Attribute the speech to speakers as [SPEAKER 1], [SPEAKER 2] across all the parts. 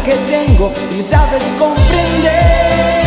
[SPEAKER 1] que tengo, si me sabes comprender.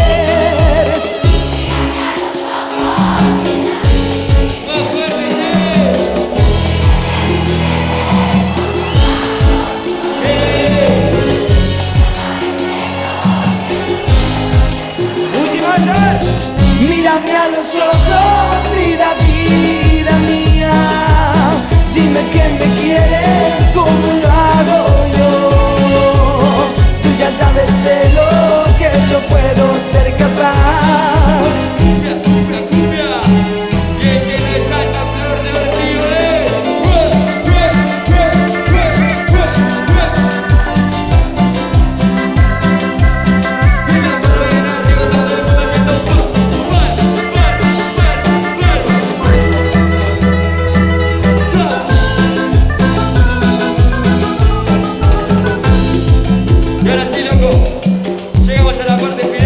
[SPEAKER 1] Mírame a los ojos, vida, vida mía. Dime que me quieres como lo hago yo. Tú ya sabes de lo que yo puedo ser capaz.
[SPEAKER 2] Cumbia, cumbia, cumbia. ¿Quién tiene esa flor de ortigo, llegamos a la parte final.